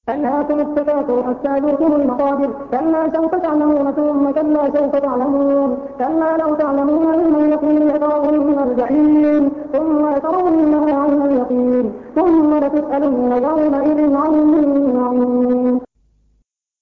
ألهاكم التكاثر حتى زرتم المقابر كلا سوف تعلمون ثم كلا سوف تعلمون كلا لو تعلمون علم اليقين لترون الجحيم ثم لترونها عين اليقين ثم لتسألن يومئذ عن النعيم.